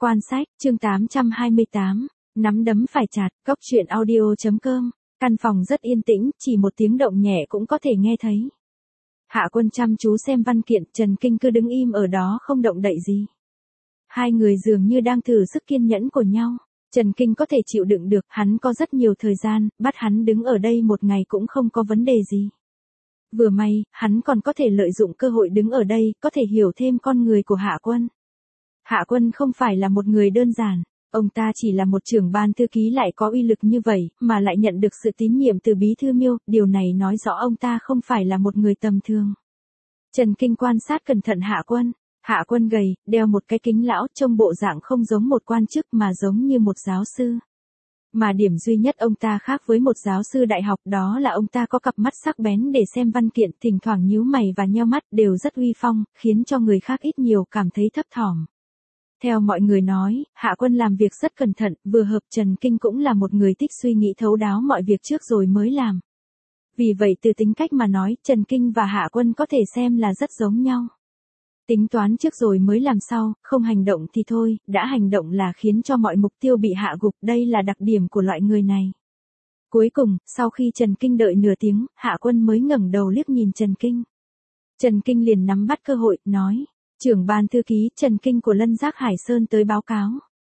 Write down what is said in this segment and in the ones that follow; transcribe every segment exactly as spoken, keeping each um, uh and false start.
Quan sách, chương tám trăm hai mươi tám, nắm đấm phải chặt, Cốc truyện audio.com, căn phòng rất yên tĩnh, chỉ một tiếng động nhẹ cũng có thể nghe thấy. Hạ Quân chăm chú xem văn kiện, Trần Kinh cứ đứng im ở đó không động đậy gì. Hai người dường như đang thử sức kiên nhẫn của nhau. Trần Kinh có thể chịu đựng được, hắn có rất nhiều thời gian, bắt hắn đứng ở đây một ngày cũng không có vấn đề gì. Vừa may, hắn còn có thể lợi dụng cơ hội đứng ở đây, có thể hiểu thêm con người của Hạ Quân. Hạ Quân không phải là một người đơn giản, ông ta chỉ là một trưởng ban thư ký lại có uy lực như vậy, mà lại nhận được sự tín nhiệm từ bí thư Miêu, điều này nói rõ ông ta không phải là một người tầm thường. Trần Kinh quan sát cẩn thận Hạ Quân. Hạ Quân gầy, đeo một cái kính lão, trông bộ dạng không giống một quan chức mà giống như một giáo sư. Mà điểm duy nhất ông ta khác với một giáo sư đại học đó là ông ta có cặp mắt sắc bén để xem văn kiện, thỉnh thoảng nhíu mày và nheo mắt đều rất uy phong, khiến cho người khác ít nhiều cảm thấy thấp thỏm. Theo mọi người nói, Hạ Quân làm việc rất cẩn thận, vừa hợp Trần Kinh cũng là một người thích suy nghĩ thấu đáo mọi việc trước rồi mới làm. Vì vậy từ tính cách mà nói, Trần Kinh và Hạ Quân có thể xem là rất giống nhau. Tính toán trước rồi mới làm sau, không hành động thì thôi, đã hành động là khiến cho mọi mục tiêu bị hạ gục, đây là đặc điểm của loại người này. Cuối cùng, sau khi Trần Kinh đợi nửa tiếng, Hạ Quân mới ngẩng đầu liếc nhìn Trần Kinh. Trần Kinh liền nắm bắt cơ hội, nói, trưởng ban thư ký Trần Kinh của Lân Giác Hải Sơn tới báo cáo.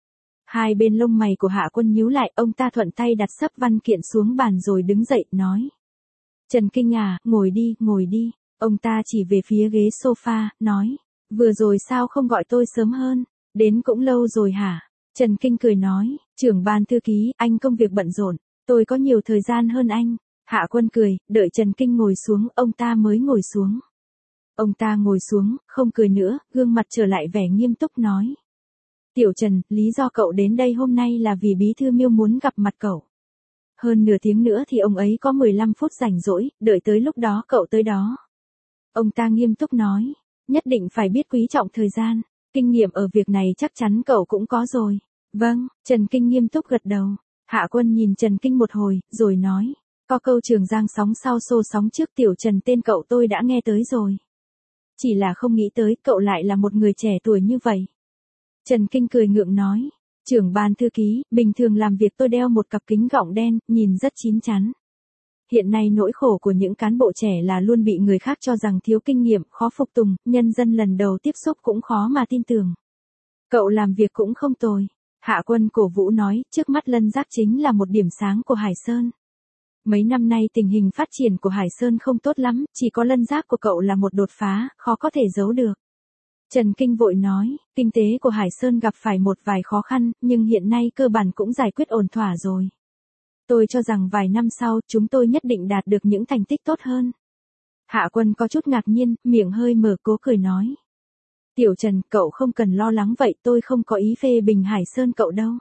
Hai bên lông mày của Hạ Quân nhíu lại, ông ta thuận tay đặt sấp văn kiện xuống bàn rồi đứng dậy, nói. Trần Kinh à, ngồi đi, ngồi đi. Ông ta chỉ về phía ghế sofa, nói. Vừa rồi sao không gọi tôi sớm hơn, đến cũng lâu rồi hả? Trần Kinh cười nói, trưởng ban thư ký, anh công việc bận rộn, tôi có nhiều thời gian hơn anh. Hạ Quân cười, đợi Trần Kinh ngồi xuống, ông ta mới ngồi xuống. Ông ta ngồi xuống, không cười nữa, gương mặt trở lại vẻ nghiêm túc nói. Tiểu Trần, lý do cậu đến đây hôm nay là vì bí thư Miêu muốn gặp mặt cậu. Hơn nửa tiếng nữa thì ông ấy có mười lăm phút rảnh rỗi, đợi tới lúc đó cậu tới đó. Ông ta nghiêm túc nói. Nhất định phải biết quý trọng thời gian, kinh nghiệm ở việc này chắc chắn cậu cũng có rồi. Vâng, Trần Kinh nghiêm túc gật đầu. Hạ Quân nhìn Trần Kinh một hồi, rồi nói, có câu Trường Giang sóng sau xô sóng trước, Tiểu Trần tên cậu tôi đã nghe tới rồi. Chỉ là không nghĩ tới cậu lại là một người trẻ tuổi như vậy. Trần Kinh cười ngượng nói, trưởng ban thư ký, bình thường làm việc tôi đeo một cặp kính gọng đen, nhìn rất chín chắn. Hiện nay nỗi khổ của những cán bộ trẻ là luôn bị người khác cho rằng thiếu kinh nghiệm, khó phục tùng, nhân dân lần đầu tiếp xúc cũng khó mà tin tưởng. Cậu làm việc cũng không tồi. Hạ Quân cổ vũ nói, trước mắt Lân Giác chính là một điểm sáng của Hải Sơn. Mấy năm nay tình hình phát triển của Hải Sơn không tốt lắm, chỉ có Lân Giác của cậu là một đột phá, khó có thể giấu được. Trần Kinh vội nói, kinh tế của Hải Sơn gặp phải một vài khó khăn, nhưng hiện nay cơ bản cũng giải quyết ổn thỏa rồi. Tôi cho rằng vài năm sau, chúng tôi nhất định đạt được những thành tích tốt hơn. Hạ Quân có chút ngạc nhiên, miệng hơi mở cố cười nói. Tiểu Trần, cậu không cần lo lắng vậy, tôi không có ý phê bình Hải Sơn cậu đâu.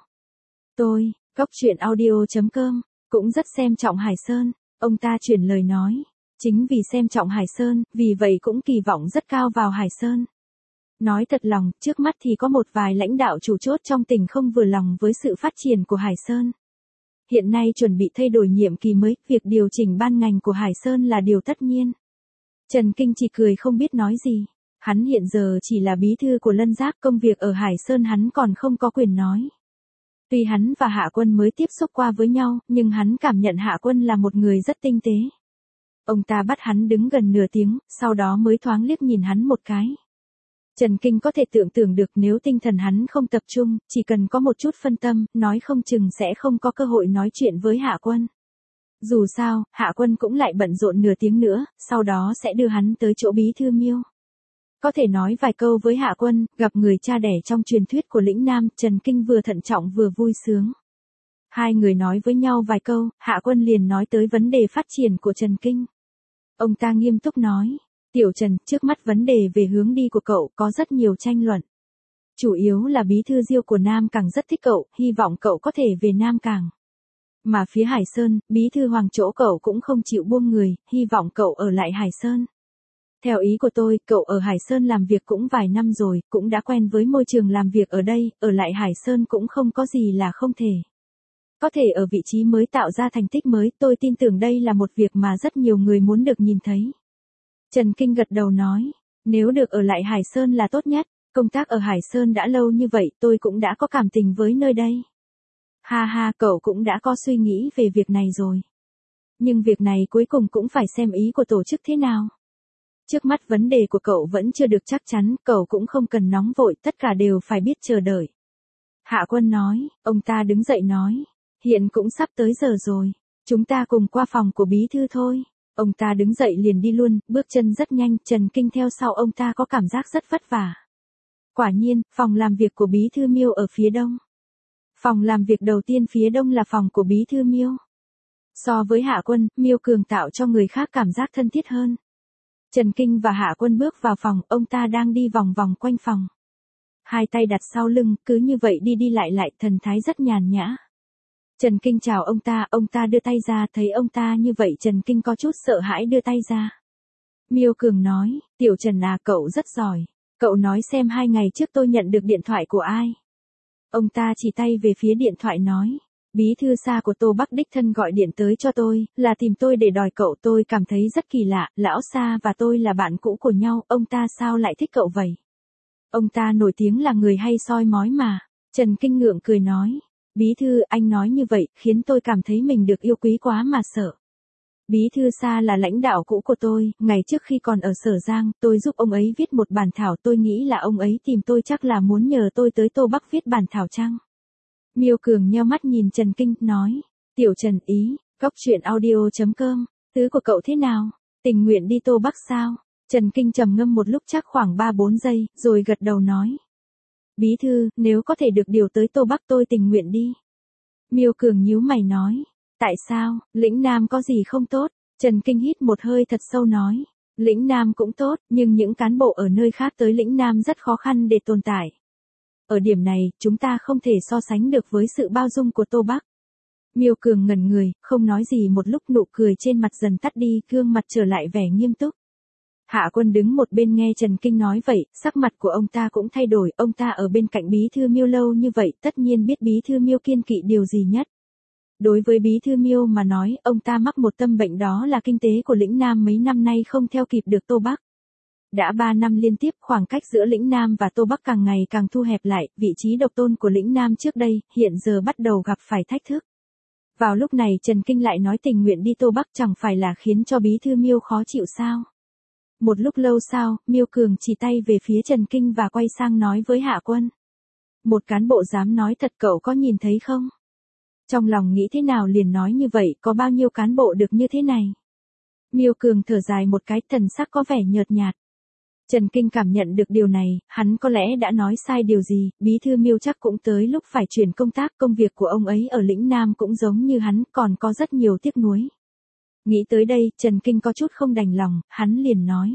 Tôi, Cốc truyện audio.com, cũng rất xem trọng Hải Sơn, ông ta chuyển lời nói. Chính vì xem trọng Hải Sơn, vì vậy cũng kỳ vọng rất cao vào Hải Sơn. Nói thật lòng, trước mắt thì có một vài lãnh đạo chủ chốt trong tỉnh không vừa lòng với sự phát triển của Hải Sơn. Hiện nay chuẩn bị thay đổi nhiệm kỳ mới, việc điều chỉnh ban ngành của Hải Sơn là điều tất nhiên. Trần Kinh chỉ cười không biết nói gì. Hắn hiện giờ chỉ là bí thư của Lân Giác, công việc ở Hải Sơn hắn còn không có quyền nói. Tuy hắn và Hạ Quân mới tiếp xúc qua với nhau, nhưng hắn cảm nhận Hạ Quân là một người rất tinh tế. Ông ta bắt hắn đứng gần nửa tiếng, sau đó mới thoáng liếc nhìn hắn một cái. Trần Kinh có thể tưởng tượng được nếu tinh thần hắn không tập trung, chỉ cần có một chút phân tâm, nói không chừng sẽ không có cơ hội nói chuyện với Hạ Quân. Dù sao, Hạ Quân cũng lại bận rộn nửa tiếng nữa, sau đó sẽ đưa hắn tới chỗ bí thư Miêu. Có thể nói vài câu với Hạ Quân, gặp người cha đẻ trong truyền thuyết của lĩnh Nam, Trần Kinh vừa thận trọng vừa vui sướng. Hai người nói với nhau vài câu, Hạ Quân liền nói tới vấn đề phát triển của Trần Kinh. Ông ta nghiêm túc nói. Tiểu Trần, trước mắt vấn đề về hướng đi của cậu có rất nhiều tranh luận. Chủ yếu là bí thư Diêu của Nam Cảng rất thích cậu, hy vọng cậu có thể về Nam Cảng. Mà phía Hải Sơn, bí thư Hoàng chỗ cậu cũng không chịu buông người, hy vọng cậu ở lại Hải Sơn. Theo ý của tôi, cậu ở Hải Sơn làm việc cũng vài năm rồi, cũng đã quen với môi trường làm việc ở đây, ở lại Hải Sơn cũng không có gì là không thể. Có thể ở vị trí mới tạo ra thành tích mới, tôi tin tưởng đây là một việc mà rất nhiều người muốn được nhìn thấy. Trần Kinh gật đầu nói, nếu được ở lại Hải Sơn là tốt nhất, Công tác ở Hải Sơn đã lâu như vậy, tôi cũng đã có cảm tình với nơi đây. Ha ha, cậu cũng đã có suy nghĩ về việc này rồi. Nhưng việc này cuối cùng cũng phải xem ý của tổ chức thế nào. Trước mắt vấn đề của cậu vẫn chưa được chắc chắn, cậu cũng không cần nóng vội, tất cả đều phải biết chờ đợi. Hạ Quân nói, ông ta đứng dậy nói, hiện cũng sắp tới giờ rồi, chúng ta cùng qua phòng của bí thư thôi. Ông ta đứng dậy liền đi luôn, bước chân rất nhanh, Trần Kinh theo sau ông ta có cảm giác rất vất vả. Quả nhiên, phòng làm việc của bí thư Miêu ở phía đông. Phòng làm việc đầu tiên phía đông là phòng của bí thư Miêu. So với Hạ Quân, Miêu Cường tạo cho người khác cảm giác thân thiết hơn. Trần Kinh và Hạ Quân bước vào phòng, ông ta đang đi vòng vòng quanh phòng. Hai tay đặt sau lưng, cứ như vậy đi đi lại lại, thần thái rất nhàn nhã. Trần Kinh chào ông ta, ông ta đưa tay ra, thấy ông ta như vậy Trần Kinh có chút sợ hãi đưa tay ra. Miêu Cường nói, Tiểu Trần à, cậu rất giỏi. Cậu nói xem hai ngày trước tôi nhận được điện thoại của ai. Ông ta chỉ tay về phía điện thoại nói, bí thư Sa của Tô Bắc đích thân gọi điện tới cho tôi, là tìm tôi để đòi cậu. Tôi cảm thấy rất kỳ lạ, lão Sa và tôi là bạn cũ của nhau, ông ta sao lại thích cậu vậy? Ông ta nổi tiếng là người hay soi mói mà. Trần Kinh ngượng cười nói, bí thư anh nói như vậy, khiến tôi cảm thấy mình được yêu quý quá mà sợ. Bí thư Sa là lãnh đạo cũ của tôi, ngày trước khi còn ở Sở Giang, tôi giúp ông ấy viết một bản thảo, tôi nghĩ là ông ấy tìm tôi chắc là muốn nhờ tôi tới Tô Bắc viết bản thảo chăng? Miêu Cường nheo mắt nhìn Trần Kinh, nói, Tiểu Trần ý, góc truyện audio chấm com, tứ của cậu thế nào? Tình nguyện đi Tô Bắc sao? Trần Kinh trầm ngâm một lúc chắc khoảng ba bốn giây, rồi gật đầu nói. Bí thư, nếu có thể được điều tới Tô Bắc tôi tình nguyện đi. Miêu Cường nhíu mày nói. Tại sao, lĩnh Nam có gì không tốt? Trần Kinh hít một hơi thật sâu nói. Lĩnh Nam cũng tốt, nhưng những cán bộ ở nơi khác tới lĩnh Nam rất khó khăn để tồn tại. Ở điểm này, chúng ta không thể so sánh được với sự bao dung của Tô Bắc. Miêu Cường ngẩn người, không nói gì một lúc, nụ cười trên mặt dần tắt đi, gương mặt trở lại vẻ nghiêm túc. Hạ Quân đứng một bên nghe Trần Kinh nói vậy, sắc mặt của ông ta cũng thay đổi, ông ta ở bên cạnh bí thư Miêu lâu như vậy, tất nhiên biết bí thư Miêu kiên kỵ điều gì nhất. Đối với bí thư Miêu mà nói, ông ta mắc một tâm bệnh, đó là kinh tế của lĩnh Nam mấy năm nay không theo kịp được Tô Bắc. Đã ba năm liên tiếp, khoảng cách giữa lĩnh Nam và Tô Bắc càng ngày càng thu hẹp lại, vị trí độc tôn của lĩnh Nam trước đây, hiện giờ bắt đầu gặp phải thách thức. Vào lúc này Trần Kinh lại nói tình nguyện đi Tô Bắc, chẳng phải là khiến cho bí thư Miêu khó chịu sao? Một lúc lâu sau, Miêu Cường chỉ tay về phía Trần Kinh và quay sang nói với Hạ Quân. Một cán bộ dám nói thật, cậu có nhìn thấy không? Trong lòng nghĩ thế nào liền nói như vậy, có bao nhiêu cán bộ được như thế này? Miêu Cường thở dài một cái, thần sắc có vẻ nhợt nhạt. Trần Kinh cảm nhận được điều này, hắn có lẽ đã nói sai điều gì, bí thư Miêu chắc cũng tới lúc phải chuyển công tác, công việc của ông ấy ở lĩnh Nam cũng giống như hắn, còn có rất nhiều tiếc nuối. Nghĩ tới đây, Trần Kinh có chút không đành lòng, hắn liền nói.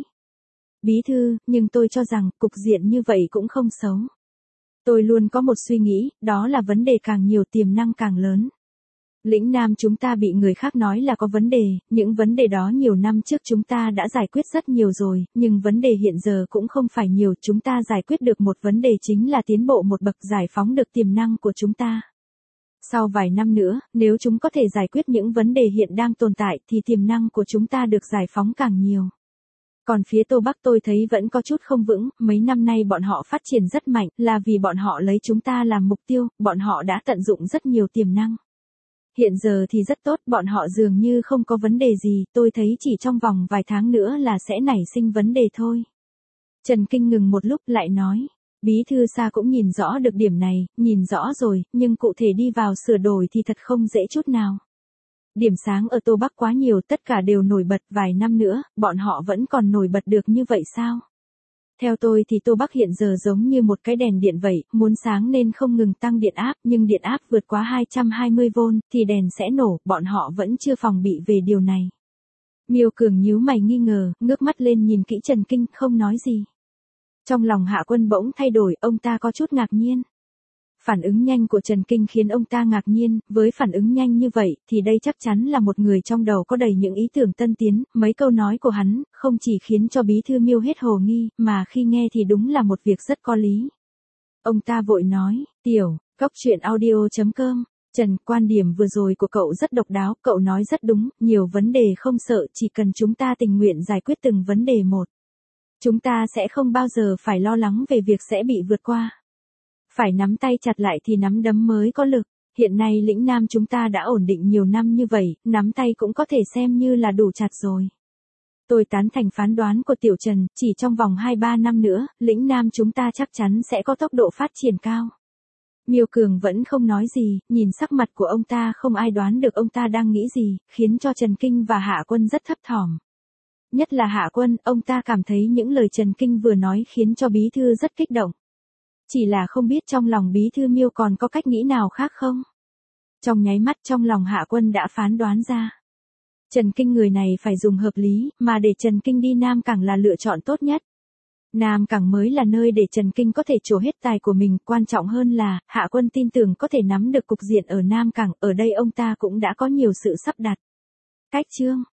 Bí thư, nhưng tôi cho rằng, cục diện như vậy cũng không xấu. Tôi luôn có một suy nghĩ, đó là vấn đề càng nhiều tiềm năng càng lớn. Lĩnh Nam chúng ta bị người khác nói là có vấn đề, những vấn đề đó nhiều năm trước chúng ta đã giải quyết rất nhiều rồi, nhưng vấn đề hiện giờ cũng không phải nhiều, chúng ta giải quyết được một vấn đề chính là tiến bộ một bậc, giải phóng được tiềm năng của chúng ta. Sau vài năm nữa, nếu chúng có thể giải quyết những vấn đề hiện đang tồn tại thì tiềm năng của chúng ta được giải phóng càng nhiều. Còn phía Tô Bắc tôi thấy vẫn có chút không vững, mấy năm nay bọn họ phát triển rất mạnh, là vì bọn họ lấy chúng ta làm mục tiêu, bọn họ đã tận dụng rất nhiều tiềm năng. Hiện giờ thì rất tốt, bọn họ dường như không có vấn đề gì, tôi thấy chỉ trong vòng vài tháng nữa là sẽ nảy sinh vấn đề thôi. Trần Kinh ngừng một lúc lại nói, bí thư Sa cũng nhìn rõ được điểm này, nhìn rõ rồi, nhưng cụ thể đi vào sửa đổi thì thật không dễ chút nào. Điểm sáng ở Tô Bắc quá nhiều, tất cả đều nổi bật, vài năm nữa, bọn họ vẫn còn nổi bật được như vậy sao? Theo tôi thì Tô Bắc hiện giờ giống như một cái đèn điện vậy, muốn sáng nên không ngừng tăng điện áp, nhưng điện áp vượt quá hai trăm hai mươi vôn, thì đèn sẽ nổ, bọn họ vẫn chưa phòng bị về điều này. Miêu Cường nhíu mày nghi ngờ, ngước mắt lên nhìn kỹ Trần Kinh, không nói gì. Trong lòng Hạ Quân bỗng thay đổi, ông ta có chút ngạc nhiên. Phản ứng nhanh của Trần Kinh khiến ông ta ngạc nhiên, với phản ứng nhanh như vậy, thì đây chắc chắn là một người trong đầu có đầy những ý tưởng tân tiến, mấy câu nói của hắn, không chỉ khiến cho bí thư Miêu hết hồ nghi, mà khi nghe thì đúng là một việc rất có lý. Ông ta vội nói, Tiểu, góc truyện audio chấm com, Trần, quan điểm vừa rồi của cậu rất độc đáo, cậu nói rất đúng, nhiều vấn đề không sợ, chỉ cần chúng ta tình nguyện giải quyết từng vấn đề một. Chúng ta sẽ không bao giờ phải lo lắng về việc sẽ bị vượt qua. Phải nắm tay chặt lại thì nắm đấm mới có lực. Hiện nay lĩnh Nam chúng ta đã ổn định nhiều năm như vậy, nắm tay cũng có thể xem như là đủ chặt rồi. Tôi tán thành phán đoán của Tiểu Trần, chỉ trong vòng hai ba năm nữa, lĩnh Nam chúng ta chắc chắn sẽ có tốc độ phát triển cao. Miêu Cường vẫn không nói gì, nhìn sắc mặt của ông ta không ai đoán được ông ta đang nghĩ gì, khiến cho Trần Kinh và Hạ Quân rất thấp thỏm. Nhất là Hạ Quân, ông ta cảm thấy những lời Trần Kinh vừa nói khiến cho bí thư rất kích động. Chỉ là không biết trong lòng bí thư Miêu còn có cách nghĩ nào khác không? Trong nháy mắt trong lòng Hạ Quân đã phán đoán ra. Trần Kinh người này phải dùng hợp lý, mà để Trần Kinh đi Nam Cảng là lựa chọn tốt nhất. Nam Cảng mới là nơi để Trần Kinh có thể trổ hết tài của mình, quan trọng hơn là, Hạ Quân tin tưởng có thể nắm được cục diện ở Nam Cảng, ở đây ông ta cũng đã có nhiều sự sắp đặt. Cách chương